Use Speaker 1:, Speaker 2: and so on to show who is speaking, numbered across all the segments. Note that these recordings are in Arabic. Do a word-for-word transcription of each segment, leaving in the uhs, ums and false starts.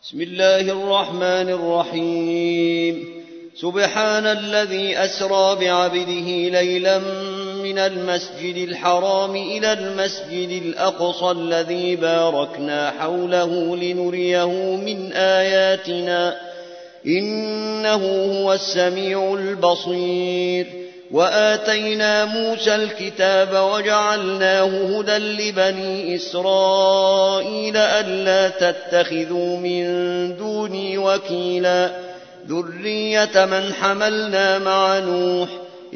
Speaker 1: بسم الله الرحمن الرحيم سبحان الذي أسرى بعبده ليلا من المسجد الحرام إلى المسجد الأقصى الذي باركنا حوله لنريه من آياتنا إنه هو السميع البصير وآتينا موسى الكتاب وجعلناه هدى لبني إسرائيل ألا تتخذوا من دوني وكيلا ذرية من حملنا مع نوح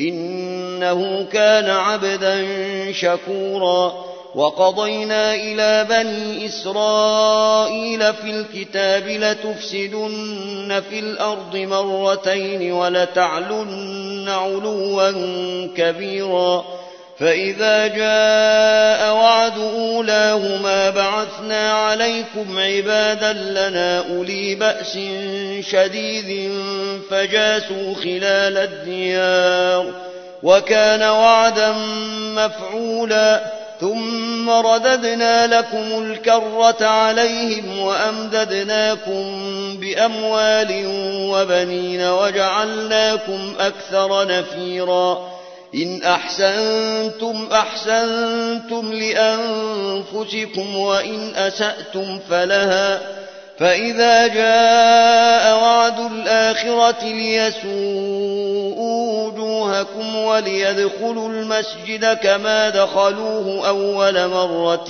Speaker 1: إنه كان عبدا شكورا وقضينا إلى بني إسرائيل في الكتاب لتفسدن في الأرض مرتين ولتعلن علوا كبيرا فإذا جاء وعد أولاهما بعثنا عليكم عبادا لنا أولي بأس شديد فجاسوا خلال الديار وكان وعدا مفعولا ثم رددنا لكم الكرة عليهم وأمددناكم بأموال وبنين وجعلناكم أكثر نفيرا إن أحسنتم أحسنتم لأنفسكم وإن أسأتم فلها فإذا جاء وعد الآخرة ليسوءوا وجوهكم وليدخلوا المسجد كما دخلوه أول مرة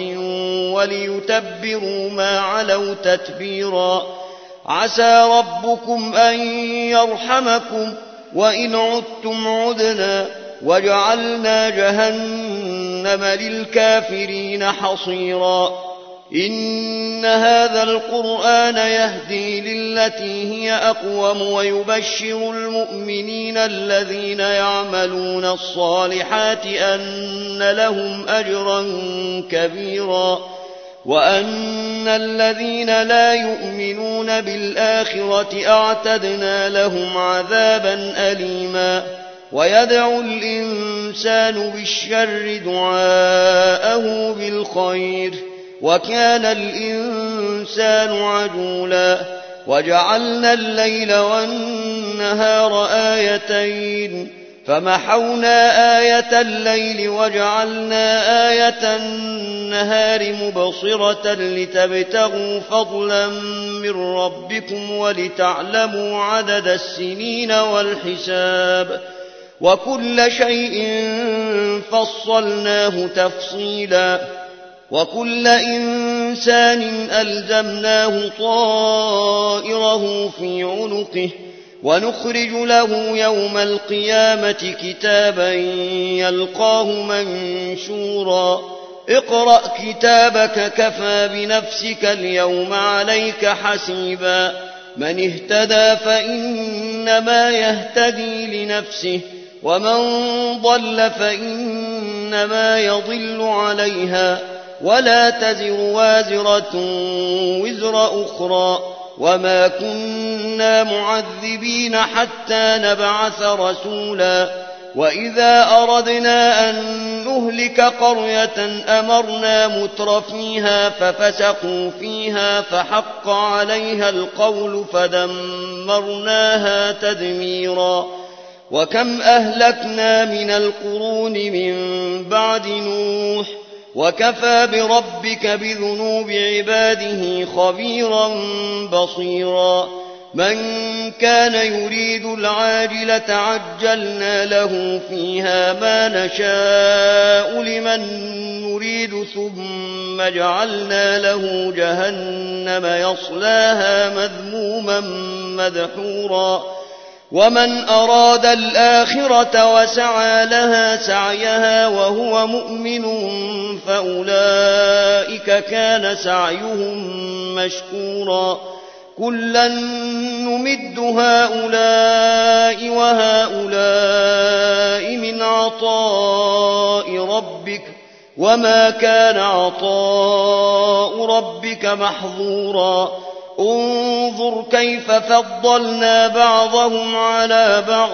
Speaker 1: وليتبروا ما علوا تتبيرا عسى ربكم أن يرحمكم وإن عدتم عدنا وجعلنا جهنم للكافرين حصيرا إن هذا القرآن يهدي للتي هي أقوم ويبشر المؤمنين الذين يعملون الصالحات أن لهم أجرا كبيرا وأن الذين لا يؤمنون بالآخرة أعتدنا لهم عذابا أليما ويدعو الإنسان بالشر دعاءه بالخير وكان الإنسان عجولا وجعلنا الليل والنهار آيتين فمحونا آية الليل وجعلنا آية النهار مبصرة لتبتغوا فضلا من ربكم ولتعلموا عدد السنين والحساب وكل شيء فصلناه تفصيلا وكل إنسان ألزمناه طائره في عنقه ونخرج له يوم القيامة كتابا يلقاه منشورا اقرأ كتابك كفى بنفسك اليوم عليك حسيبا من اهتدى فإنما يهتدي لنفسه ومن ضل فإنما يضل عليها ولا تزر وازرة وزر أخرى وما كنا معذبين حتى نبعث رسولا وإذا أردنا أن نهلك قرية أمرنا متر فيها ففسقوا فيها فحق عليها القول فدمرناها تدميرا وكم أهلكنا من القرون من بعد نوح وكفى بربك بذنوب عباده خبيرا بصيرا من كان يريد العاجلة عجلنا له فيها ما نشاء لمن نريد ثم جعلنا له جهنم يصلاها مذموما مدحورا ومن أراد الآخرة وسعى لها سعيها وهو مؤمن فأولئك كان سعيهم مشكورا كلا نمد هؤلاء وهؤلاء من عطاء ربك وما كان عطاء ربك محظورا انظر كيف فضلنا بعضهم على بعض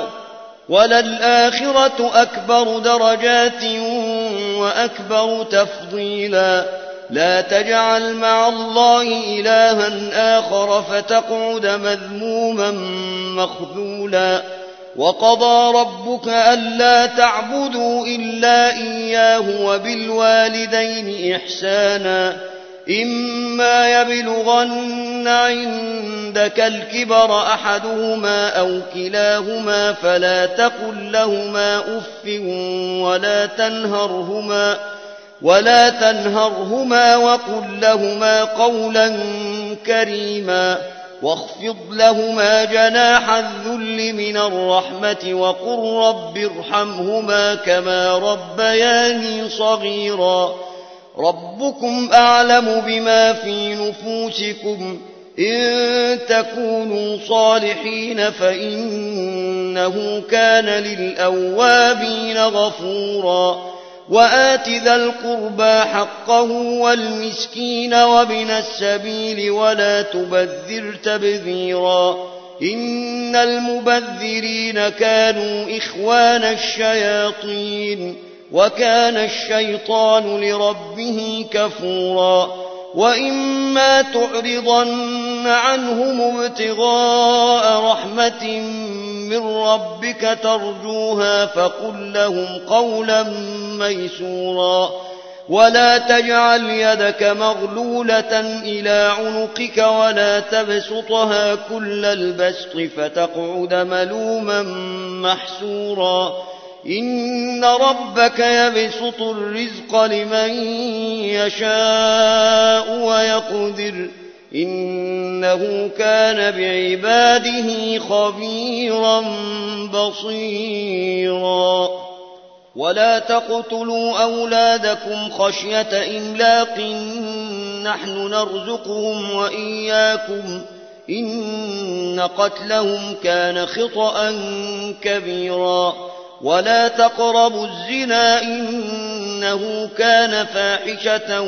Speaker 1: وللآخرة أكبر درجات وأكبر تفضيلا لا تجعل مع الله إلها آخر فتقعد مذموما مخذولا وقضى ربك ألا تعبدوا إلا إياه وبالوالدين إحسانا إما يبلغن عندك الكبر أحدهما أو كلاهما فلا تقل لهما أف ولا تنهرهما ولا تنهرهما وقل لهما قولا كريما واخفض لهما جناح الذل من الرحمة وقل رب ارحمهما كما ربياني صغيرا ربكم أعلم بما في نفوسكم إن تكونوا صالحين فإنه كان للأوابين غفورا وآت ذا القربى حقه والمسكين وابن السبيل ولا تبذر تبذيرا إن المبذرين كانوا إخوان الشياطين وكان الشيطان لربه كفورا وإما تعرضن عنهم ابتغاء رحمة من ربك ترجوها فقل لهم قولا ميسورا ولا تجعل يدك مغلولة إلى عنقك ولا تبسطها كل البسط فتقعد ملوما محسورا إن ربك يبسط الرزق لمن يشاء ويقدر إنه كان بعباده خبيرا بصيرا ولا تقتلوا أولادكم خشية إملاق نحن نرزقهم وإياكم إن قتلهم كان خطأ كبيرا ولا تقربوا الزنا إنه كان فاحشة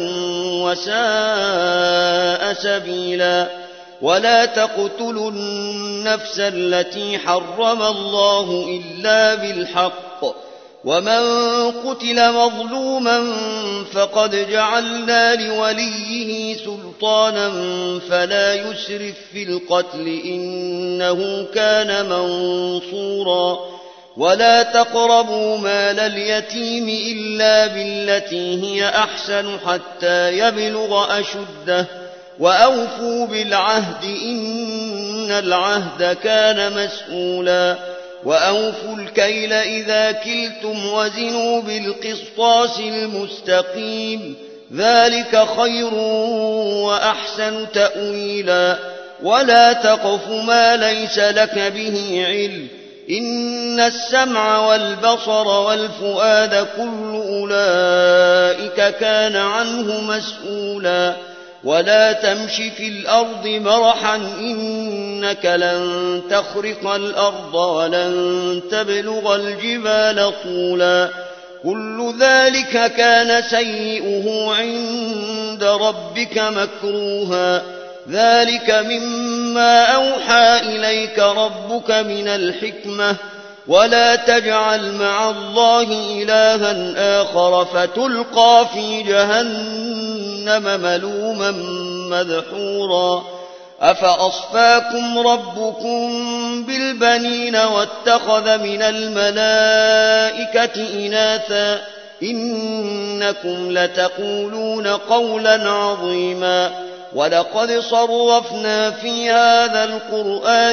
Speaker 1: وساء سبيلا ولا تقتلوا النفس التي حرم الله إلا بالحق ومن قتل مظلوما فقد جعلنا لوليه سلطانا فلا يسرف في القتل إنه كان منصورا ولا تقربوا مال اليتيم إلا بالتي هي أحسن حتى يبلغ أشده وأوفوا بالعهد إن العهد كان مسؤولا وأوفوا الكيل إذا كلتم وزنوا بالقسطاس المستقيم ذلك خير وأحسن تأويلا ولا تقف ما ليس لك به علم إن السمع والبصر والفؤاد كل أولئك كان عنه مسؤولا ولا تمش في الأرض مرحا إنك لن تخرق الأرض ولن تبلغ الجبال طولا كل ذلك كان سيئه عند ربك مكروها ذلك مما أوحى إليك ربك من الحكمة ولا تجعل مع الله إلها آخر فتلقى في جهنم ملوما مدحورا أفأصفاكم ربكم بالبنين واتخذ من الملائكة إناثا إنكم لتقولون قولا عظيما ولقد صرفنا في هذا القرآن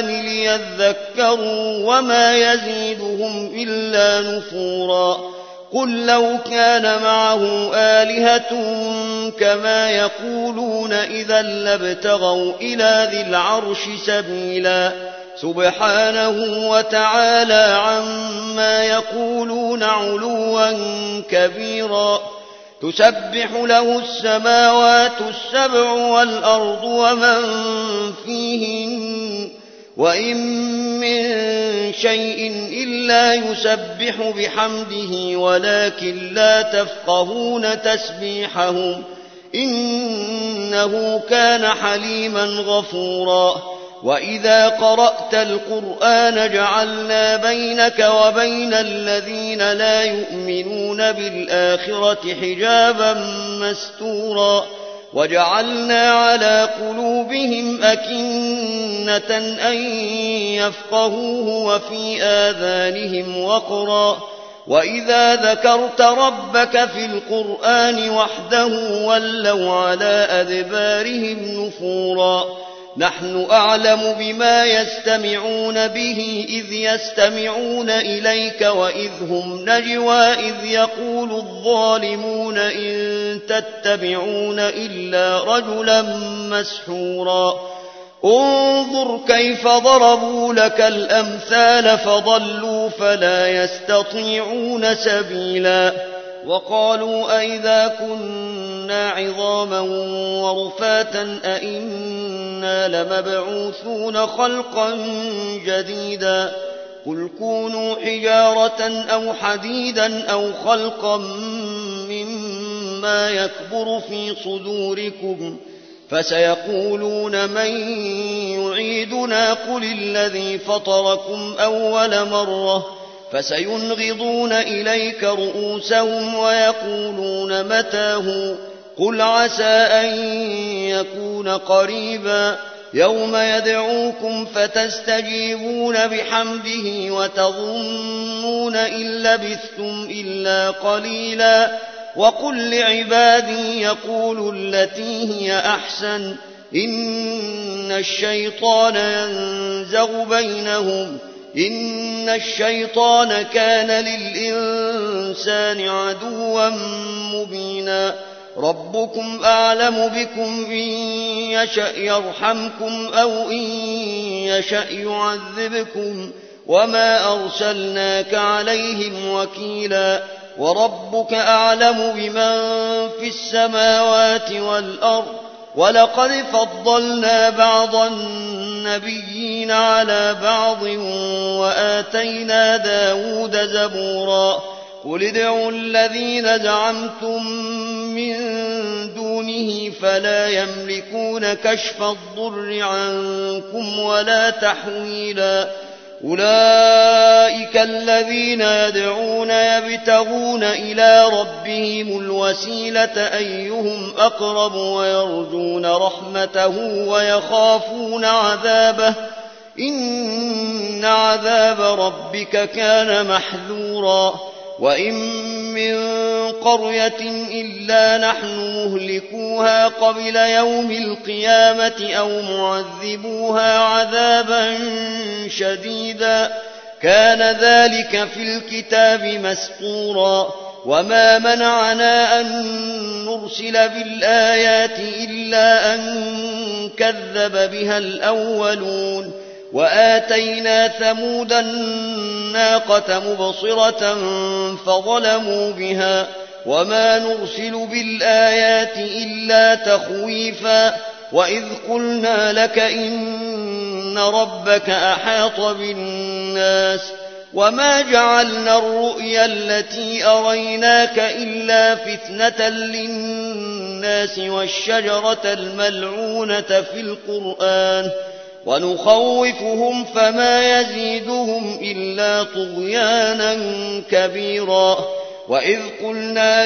Speaker 1: ليذكروا وما يزيدهم إلا نفورا قل لو كان معه آلهة كما يقولون إذا لابتغوا إلى ذي العرش سبيلا سبحانه وتعالى عما يقولون علوا كبيرا تسبح له السماوات السبع والأرض ومن فيهن وإن من شيء إلا يسبح بحمده ولكن لا تفقهون تسبيحهم إنه كان حليما غفورا وإذا قرأت القرآن جعلنا بينك وبين الذين لا يؤمنون بالآخرة حجابا مستورا وجعلنا على قلوبهم أكنة أن يفقهوه وفي آذانهم وقرا وإذا ذكرت ربك في القرآن وحده ولوا على أدبارهم نفورا نحن أعلم بما يستمعون به إذ يستمعون إليك وإذ هم نجوى إذ يقول الظالمون إن تتبعون إلا رجلا مسحورا انظر كيف ضربوا لك الأمثال فضلوا فلا يستطيعون سبيلا وقالوا أئذا كنا عظاما ورفاتا أئنا لمبعوثون خلقا جديدا قل كونوا حجارة أو حديدا أو خلقا مما يكبر في صدوركم فسيقولون من يعيدنا قل الذي فطركم أول مرة فسينغضون إليك رؤوسهم ويقولون متاه قل عسى أن يكون قريبا يوم يدعوكم فتستجيبون بحمده وتظنون إن لبثتم إلا قليلا وقل لعبادي يقولوا التي هي أحسن إن الشيطان ينزغ بينهم إن الشيطان كان للإنسان عدوا مبينا ربكم أعلم بكم إن يشأ يرحمكم أو إن يشأ يعذبكم وما أرسلناك عليهم وكيلا وربك أعلم بمن في السماوات والأرض ولقد فضلنا بعض النبيين على بعض وآتينا داود زبورا قل ادعوا الذين زعمتم من دونه فلا يملكون كشف الضر عنكم ولا تحويلا أولئك الذين يدعون يبتغون إلى ربهم الوسيلة أيهم أقرب ويرجون رحمته ويخافون عذابه إن عذاب ربك كان محذورا وإن من قرية إلا نحن مهلكوها قبل يوم القيامة أو معذبوها عذابا شديدا كان ذلك في الكتاب مسطورا وما منعنا أن نرسل بالآيات إلا أن كذب بها الأولون وآتينا ثمود الناقة مبصرة فظلموا بها وما نرسل بالآيات إلا تخويفا وإذ قلنا لك إن ربك أحاط بالناس وما جعلنا الرؤيا التي أريناك إلا فتنة للناس والشجرة الملعونة في القرآن ونخوفهم فما يزيدهم إلا طغيانا كبيرا وإذ قلنا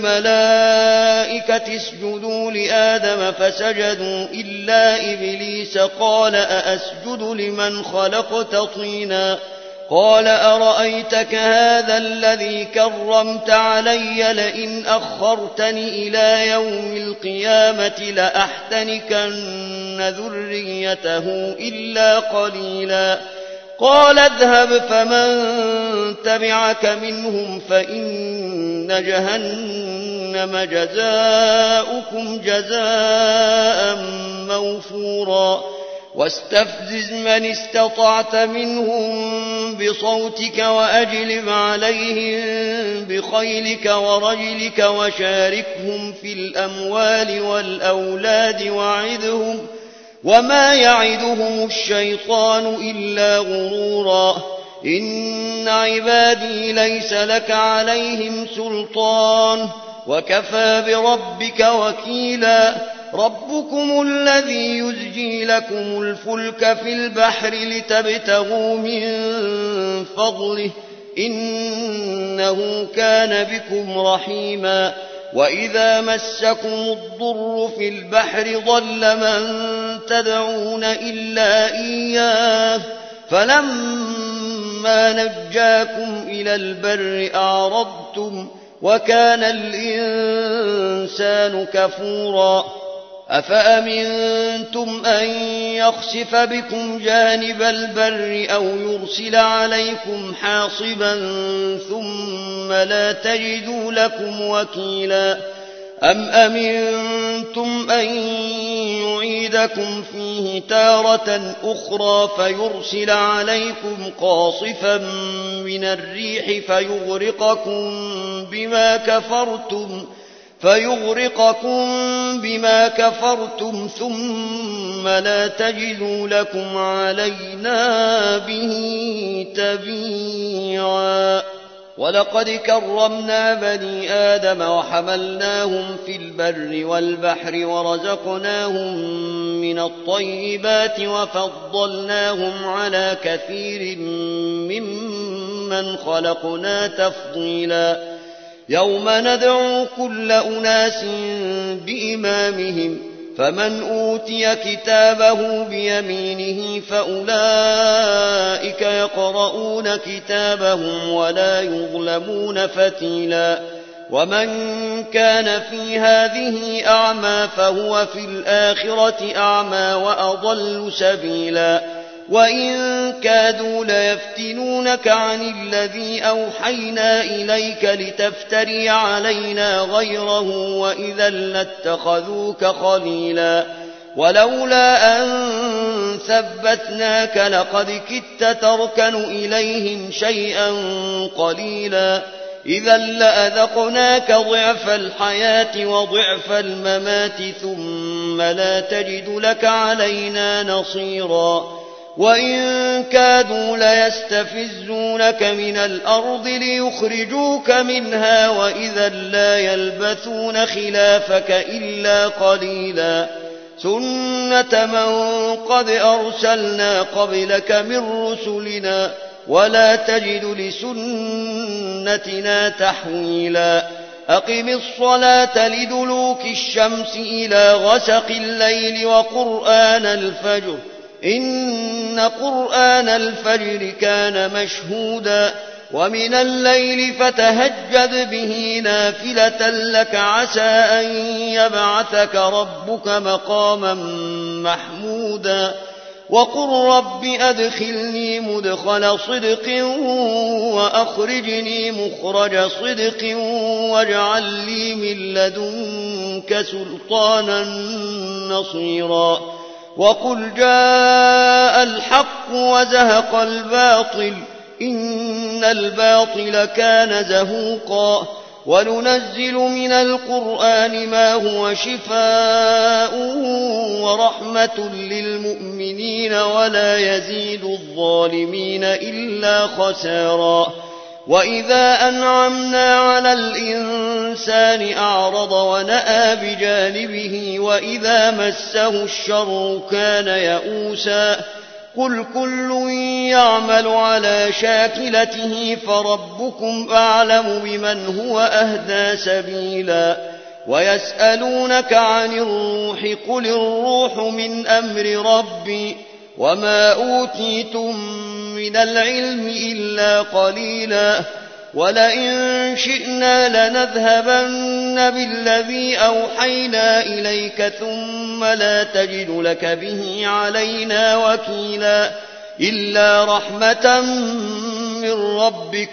Speaker 1: للملائكة اسجدوا لآدم فسجدوا إلا إبليس قال أأسجد لمن خلقت طينا قال أرأيتك هذا الذي كرمت علي لئن أخرتني إلى يوم القيامة لأحتنكن ذريته إلا قليلا قال اذهب فمن تبعك منهم فإن جهنم جزاؤكم جزاء موفورا واستفزز من استطعت منهم بصوتك وأجلب عليهم بخيلك ورجلك وشاركهم في الأموال والأولاد وعدهم وما يعدهم الشيطان إلا غرورا إن عبادي ليس لك عليهم سلطان وكفى بربك وكيلا ربكم الذي يزجي لكم الفلك في البحر لتبتغوا من فضله إنه كان بكم رحيما وإذا مسكم الضر في البحر ضل من تدعون إلا إياه فلما نجاكم إلى البر أعرضتم وكان الإنسان كفورا أفأمنتم أن يخسف بكم جانب البر أو يرسل عليكم حاصبا ثم لا تجدوا لكم وكيلا أم أمنتم أن يعيدكم فيه تارة أخرى فيرسل عليكم قاصفا من الريح فيغرقكم بما كفرتم فيغرقكم بما كفرتم ثم لا تجدوا لكم علينا به تبيعا ولقد كرمنا بني آدم وحملناهم في البر والبحر ورزقناهم من الطيبات وفضلناهم على كثير ممن خلقنا تفضيلا يوم ندعو كل أناس بإمامهم فمن أوتي كتابه بيمينه فأولئك يقرؤون كتابهم ولا يظلمون فتيلا ومن كان في هذه أعمى فهو في الآخرة أعمى وأضل سبيلا وإن كادوا ليفتنونك عن الذي أوحينا إليك لتفتري علينا غيره وإذا لاتخذوك خليلا ولولا أن ثبتناك لقد كدت تركن إليهم شيئا قليلا إذا لأذقناك ضعف الحياة وضعف الممات ثم لا تجد لك علينا نصيرا وإن كادوا ليستفزونك من الأرض ليخرجوك منها وإذا لا يلبثون خلافك إلا قليلا سنة من قد أرسلنا قبلك من رسلنا ولا تجد لسنتنا تحويلا أقم الصلاة لدلوك الشمس إلى غسق الليل وقرآن الفجر إن قرآن الفجر كان مشهودا ومن الليل فتهجد به نافلة لك عسى أن يبعثك ربك مقاما محمودا وقل رب أدخلني مدخل صدق وأخرجني مخرج صدق واجعل لي من لدنك سلطانا نصيرا وقل جاء الحق وزهق الباطل إن الباطل كان زهوقا وننزل من القرآن ما هو شفاء ورحمة للمؤمنين ولا يزيد الظالمين إلا خسارا وإذا أنعمنا على الإنسان أعرض ونأى بجانبه وإذا مسه الشر كان يئوسا قل كل يعمل على شاكلته فربكم أعلم بمن هو أهدى سبيلا ويسألونك عن الروح قل الروح من أمر ربي وما أوتيتم من العلم إلا قليلا ولئن شئنا لنذهبن بالذي أوحينا إليك ثم لا تجد لك به علينا وكيلا إلا رحمة من ربك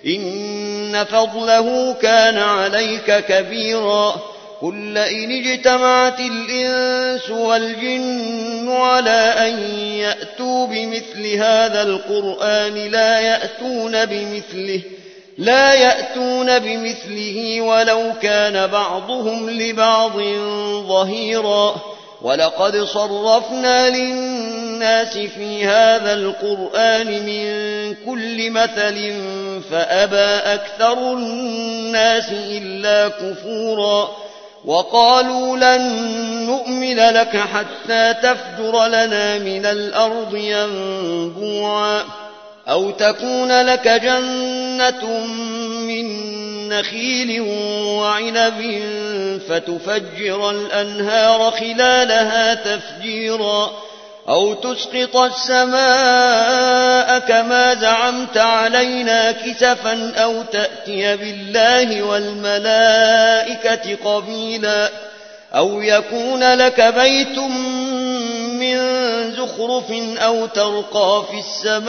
Speaker 1: إن فضله كان عليك كبيرا قل لئن اجتمعت الإنس والجن على أن يأتوا بمثل هذا القرآن لا يأتون بمثله لا يأتون بمثله ولو كان بعضهم لبعض ظهيرا ولقد صرفنا للناس في هذا القرآن من كل مثل فأبى أكثر الناس إلا كفورا وقالوا لن نؤمن لك حتى تفجر لنا من الأرض ينبوعا أو تكون لك جنة من نخيل وعنب فتفجر الأنهار خلالها تفجيرا أو تسقط السماء كما زعمت علينا كسفا أو تأتي بالله والملائكة قبيلا أو يكون لك بيت من زخرف أو ترقى في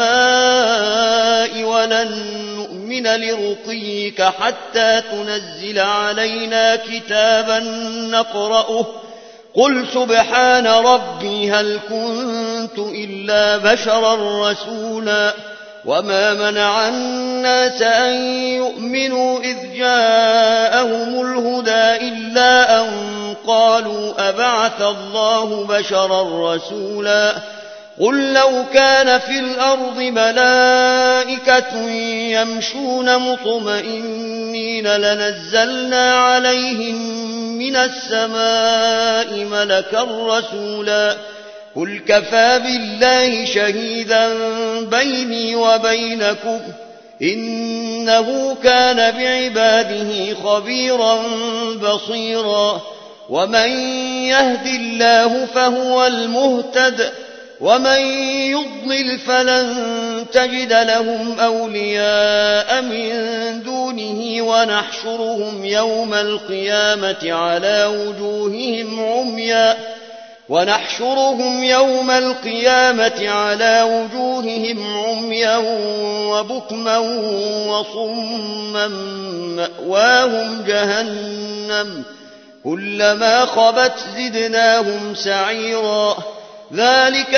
Speaker 1: السماء ولن نؤمن لرقيك حتى تنزل علينا كتابا نقرأه قل سبحان ربي هل كنت إلا بشرا رسولا وما منع الناس أن يؤمنوا إذ جاءهم الهدى إلا أن قالوا أبعث الله بشرا رسولا قل لو كان في الأرض ملائكة يمشون مطمئنين لنزلنا عليهم من السماء ملكا رسولا قل كفى بالله شهيدا بيني وبينكم إنه كان بعباده خبيرا بصيرا ومن يهد الله فهو المهتد ومن يضلل فلن تجد لهم أولياء من دونه ونحشرهم يوم القيامة على وجوههم عميا ونحشرهم يوم القيامة على وجوههم عميا وبكما وصما مأواهم جهنم كلما خبت زدناهم سعيرا ذلك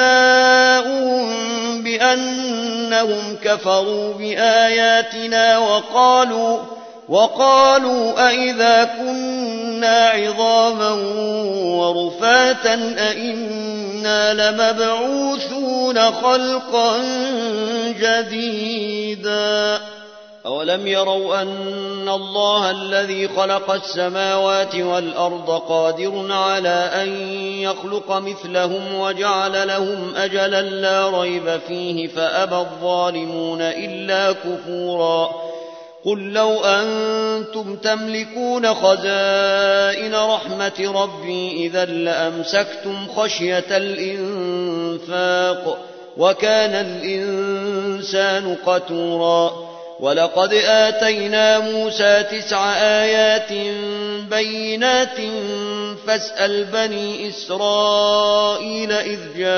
Speaker 1: جزاؤهم بأنهم كفروا بآياتنا وقالوا وقالوا أئذا كنا عظاما ورفاتا أئنا لمبعوثون خلقا جديدا أولم يروا أن الله الذي خلق السماوات والأرض قادر على أن يخلق مثلهم وجعل لهم أجلا لا ريب فيه فأبى الظالمون إلا كفورا قل لو أنتم تملكون خزائن رحمة ربي إذا لأمسكتم خشية الإنفاق وكان الإنسان قتورا ولقد آتينا موسى تسع آيات بينات فاسأل بني إسرائيل إذ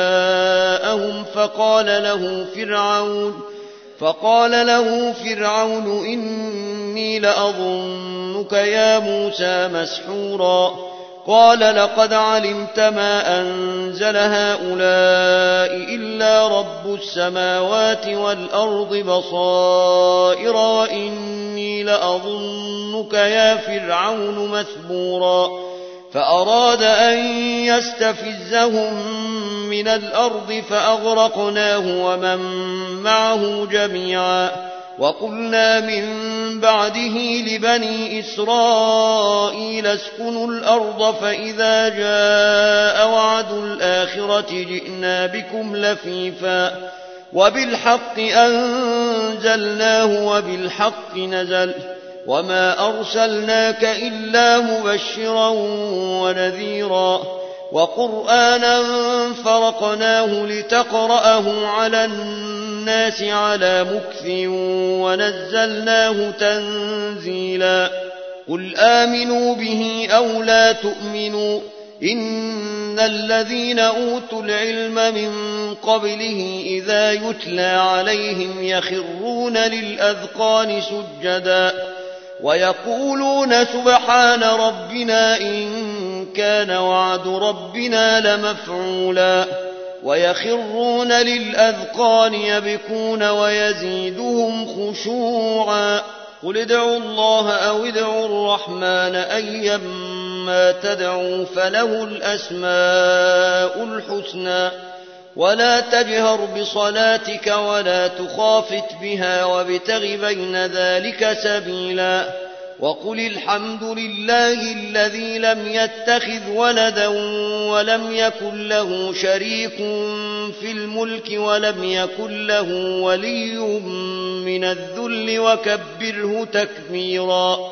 Speaker 1: جاءهم فقال له فرعون فقال له فرعون إني لأظنك يا موسى مسحورا قال لقد علمت ما أنزل هؤلاء إلا رب السماوات والأرض بصائر وإني لأظنك يا فرعون مثبورا فأراد أن يستفزهم من الأرض فأغرقناه ومن معه جميعا وقلنا من بعده لبني إسرائيل اسكنوا الأرض فإذا جاء وعد الآخرة جئنا بكم لفيفا وبالحق أنزلناه وبالحق نزل وما أرسلناك إلا مبشرا ونذيرا وقرآنا فرقناه لتقرأه على الناس على مكث ونزلناه تنزيلا قل آمنوا به أو لا تؤمنوا إن الذين أوتوا العلم من قبله إذا يتلى عليهم يخرون للأذقان سجدا ويقولون سبحان ربنا إن كان وعد ربنا لمفعولا ويخرون للأذقان يبكون ويزيدهم خشوعا قل ادعوا الله أو ادعوا الرحمن أيما تدعوا فله الأسماء الحسنى ولا تجهر بصلاتك ولا تخافت بها وابتغ بين ذلك سبيلا وقل الحمد لله الذي لم يتخذ ولدا ولم يكن له شريك في الملك ولم يكن له ولي من الذل وكبره تكبيرا